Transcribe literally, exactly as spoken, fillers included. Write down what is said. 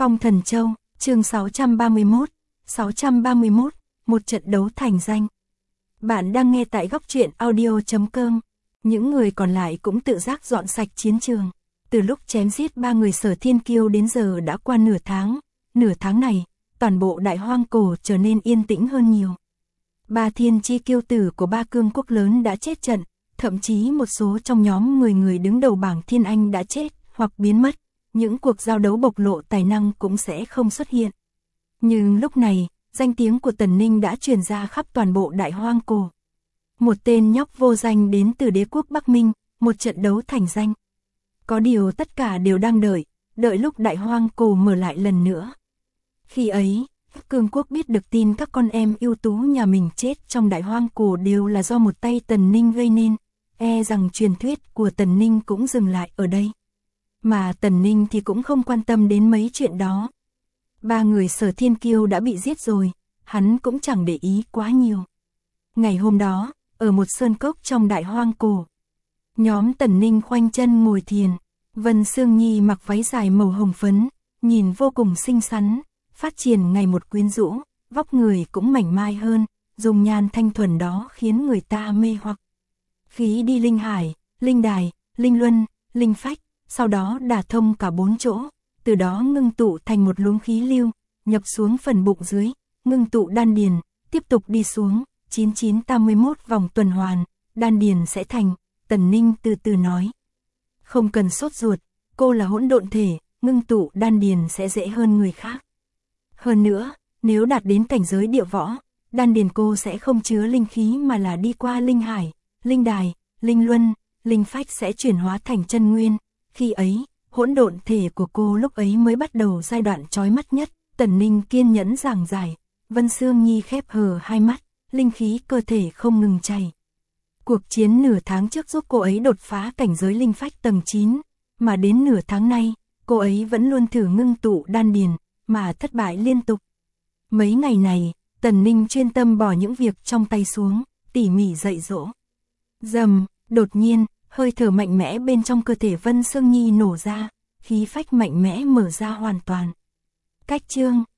Phong Thần Châu, chương sáu trăm ba mươi mốt, sáu trăm ba mươi mốt, một trận đấu thành danh. Bạn đang nghe tại góc truyện audio chấm com. Những người còn lại cũng tự giác dọn sạch chiến trường. Từ lúc chém giết ba người Sở Thiên Kiêu đến giờ đã qua nửa tháng. Nửa tháng này, toàn bộ Đại Hoang Cổ trở nên yên tĩnh hơn nhiều. Ba thiên chi kiêu tử của ba cương quốc lớn đã chết trận, thậm chí một số trong nhóm mười người đứng đầu bảng Thiên Anh đã chết hoặc biến mất. Những cuộc giao đấu bộc lộ tài năng cũng sẽ không xuất hiện. Nhưng lúc này, danh tiếng của Tần Ninh đã truyền ra khắp toàn bộ Đại Hoang Cổ. Một tên nhóc vô danh đến từ đế quốc Bắc Minh, một trận đấu thành danh. Có điều tất cả đều đang đợi, đợi lúc Đại Hoang Cổ mở lại lần nữa. Khi ấy, cương quốc biết được tin các con em ưu tú nhà mình chết trong Đại Hoang Cổ đều là do một tay Tần Ninh gây nên, e rằng truyền thuyết của Tần Ninh cũng dừng lại ở đây. Mà Tần Ninh thì cũng không quan tâm đến mấy chuyện đó. Ba người Sở Thiên Kiêu đã bị giết rồi, hắn cũng chẳng để ý quá nhiều. Ngày hôm đó, ở một sơn cốc trong Đại Hoang Cổ, nhóm Tần Ninh khoanh chân ngồi thiền. Vân Sương Nhi mặc váy dài màu hồng phấn, nhìn vô cùng xinh xắn, phát triển ngày một quyến rũ, vóc người cũng mảnh mai hơn, dùng nhan thanh thuần đó khiến người ta mê hoặc. Khí đi linh hải, linh đài, linh luân, linh phách, sau đó đả thông cả bốn chỗ, từ đó ngưng tụ thành một luồng khí lưu, nhập xuống phần bụng dưới, ngưng tụ đan điền, tiếp tục đi xuống, chín nghìn chín trăm tám mươi mốt vòng tuần hoàn, đan điền sẽ thành. Tần Ninh từ từ nói. Không cần sốt ruột, cô là hỗn độn thể, ngưng tụ đan điền sẽ dễ hơn người khác. Hơn nữa, nếu đạt đến cảnh giới địa võ, đan điền cô sẽ không chứa linh khí mà là đi qua linh hải, linh đài, linh luân, linh phách sẽ chuyển hóa thành chân nguyên. Khi ấy, hỗn độn thể của cô lúc ấy mới bắt đầu giai đoạn chói mắt nhất. Tần Ninh kiên nhẫn giảng giải. Vân Sương Nhi khép hờ hai mắt, linh khí cơ thể không ngừng chảy. Cuộc chiến nửa tháng trước giúp cô ấy đột phá cảnh giới linh phách tầng chín, mà đến nửa tháng nay, cô ấy vẫn luôn thử ngưng tụ đan điền, mà thất bại liên tục. Mấy ngày này, Tần Ninh chuyên tâm bỏ những việc trong tay xuống, tỉ mỉ dạy dỗ. Dầm, đột nhiên, hơi thở mạnh mẽ bên trong cơ thể Vân Sương Nhi nổ ra, khí phách mạnh mẽ mở ra hoàn toàn. Cách chương